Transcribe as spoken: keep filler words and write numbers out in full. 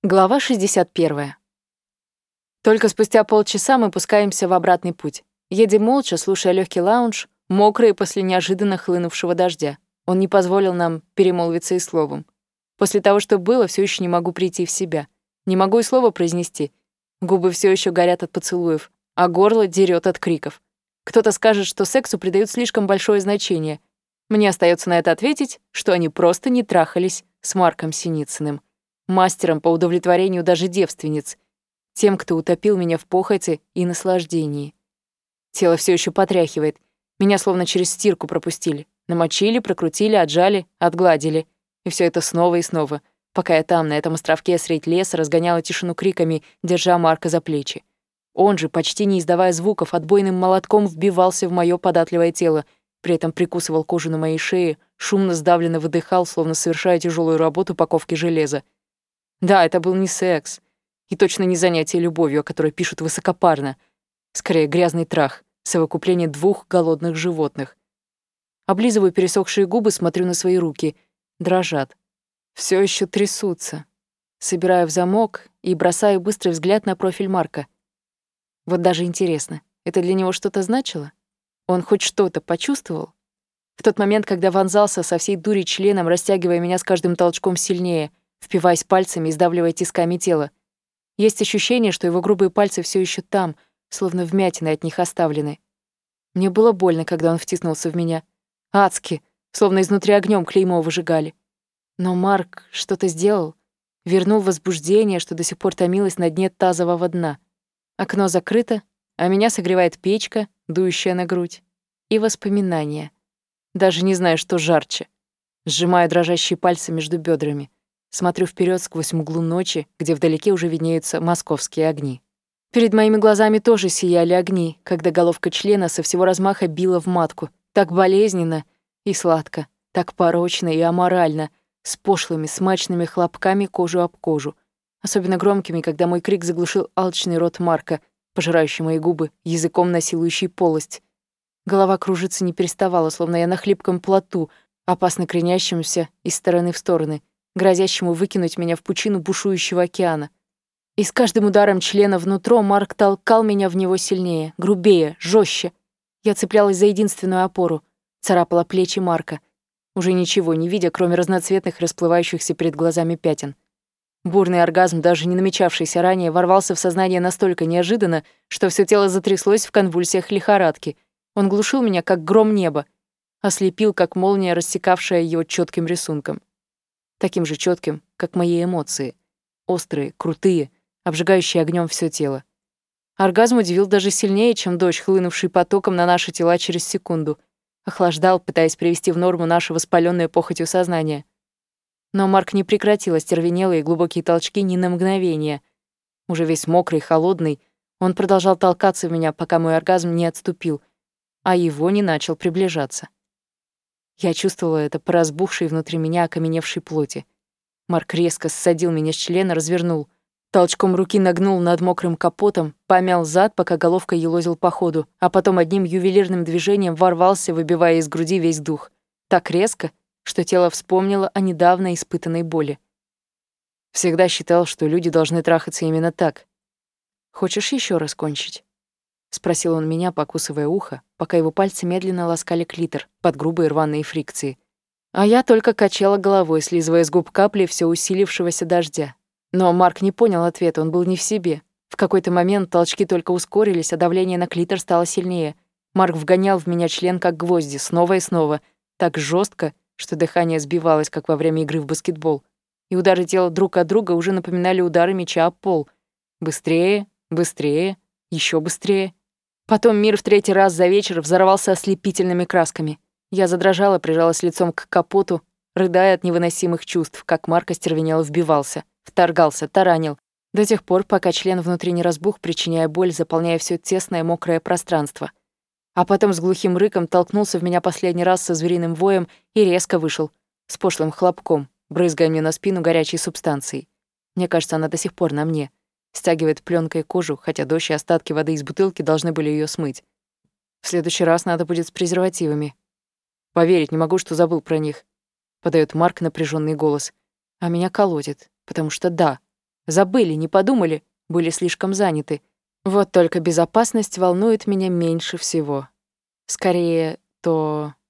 Глава шестьдесят первая. Только спустя полчаса мы пускаемся в обратный путь. Едем молча, слушая легкий лаунж, мокрые после неожиданно хлынувшего дождя. Он не позволил нам перемолвиться и словом. После того, что было, все еще не могу прийти в себя. Не могу и слова произнести. Губы все еще горят от поцелуев, а горло дерет от криков. Кто-то скажет, что сексу придают слишком большое значение. Мне остается на это ответить, что они просто не трахались с Марком Синицыным, мастером по удовлетворению даже девственниц, тем, кто утопил меня в похоти и наслаждении. Тело все еще потряхивает. Меня словно через стирку пропустили. Намочили, прокрутили, отжали, отгладили. И все это снова и снова, пока я там, на этом островке средь леса, разгоняла тишину криками, держа Марка за плечи. Он же, почти не издавая звуков, отбойным молотком вбивался в мое податливое тело, при этом прикусывал кожу на моей шее, шумно сдавленно выдыхал, словно совершая тяжелую работу по ковке железа. Да, это был не секс. И точно не занятие любовью, о которой пишут высокопарно. Скорее, грязный трах, совокупление двух голодных животных. Облизываю пересохшие губы, смотрю на свои руки. Дрожат. Все еще трясутся. Собираю в замок и бросаю быстрый взгляд на профиль Марка. Вот даже интересно, это для него что-то значило? Он хоть что-то почувствовал? В тот момент, когда вонзался со всей дури членом, растягивая меня с каждым толчком сильнее, впиваясь пальцами и сдавливая тисками тело. Есть ощущение, что его грубые пальцы все еще там, словно вмятины от них оставлены. Мне было больно, когда он втиснулся в меня. Адски, словно изнутри огнем клеймо выжигали. Но Марк что-то сделал, вернул возбуждение, что до сих пор томилось на дне тазового дна. Окно закрыто, а меня согревает печка, дующая на грудь, и воспоминания. Даже не знаю, что жарче. Сжимаю дрожащие пальцы между бедрами. Смотрю вперед сквозь мглу ночи, где вдалеке уже виднеются московские огни. Перед моими глазами тоже сияли огни, когда головка члена со всего размаха била в матку. Так болезненно и сладко, так порочно и аморально, с пошлыми, смачными хлопками кожу об кожу. Особенно громкими, когда мой крик заглушил алчный рот Марка, пожирающий мои губы, языком насилующий полость. Голова кружится не переставала, словно я на хлипком плоту, опасно кренящемуся из стороны в стороны, грозящему выкинуть меня в пучину бушующего океана. И с каждым ударом члена внутрь Марк толкал меня в него сильнее, грубее, жестче. Я цеплялась за единственную опору, царапала плечи Марка, уже ничего не видя, кроме разноцветных расплывающихся перед глазами пятен. Бурный оргазм, даже не намечавшийся ранее, ворвался в сознание настолько неожиданно, что все тело затряслось в конвульсиях лихорадки. Он глушил меня, как гром неба, ослепил, как молния, рассекавшая его четким рисунком. Таким же четким, как мои эмоции. Острые, крутые, обжигающие огнем все тело. Оргазм удивил даже сильнее, чем дождь, хлынувший потоком на наши тела через секунду. Охлаждал, пытаясь привести в норму наше воспаленное похотью сознание. Но Марк не прекратил остервенелые глубокие толчки ни на мгновение. Уже весь мокрый, холодный, он продолжал толкаться в меня, пока мой оргазм не отступил, а его не начал приближаться. Я чувствовала это по разбухшей внутри меня окаменевшей плоти. Марк резко ссадил меня с члена, развернул. Толчком руки нагнул над мокрым капотом, помял зад, пока головкой елозил по ходу, а потом одним ювелирным движением ворвался, выбивая из груди весь дух. Так резко, что тело вспомнило о недавно испытанной боли. Всегда считал, что люди должны трахаться именно так. «Хочешь еще раз кончить?» — спросил он меня, покусывая ухо, пока его пальцы медленно ласкали клитор под грубые рваные фрикции. А я только качала головой, слизывая с губ капли все усилившегося дождя. Но Марк не понял ответа, он был не в себе. В какой-то момент толчки только ускорились, а давление на клитор стало сильнее. Марк вгонял в меня член как гвозди, снова и снова, так жестко, что дыхание сбивалось, как во время игры в баскетбол. И удары тела друг от друга уже напоминали удары мяча об пол. Быстрее, быстрее, еще быстрее. Потом мир в третий раз за вечер взорвался ослепительными красками. Я задрожала, прижалась лицом к капоту, рыдая от невыносимых чувств, как Марк остервенело вбивался, вторгался, таранил, до тех пор, пока член внутри не разбух, причиняя боль, заполняя все тесное мокрое пространство. А потом с глухим рыком толкнулся в меня последний раз со звериным воем и резко вышел, с пошлым хлопком, брызгая мне на спину горячей субстанцией. Мне кажется, она до сих пор на мне. Стягивает пленкой кожу, хотя дождь и остатки воды из бутылки должны были ее смыть. В следующий раз надо будет с презервативами. Поверить не могу, что забыл про них. Подает Марк напряженный голос. А меня колотит, потому что да, Забыли, не подумали, были слишком заняты. Вот только безопасность волнует меня меньше всего. Скорее, то,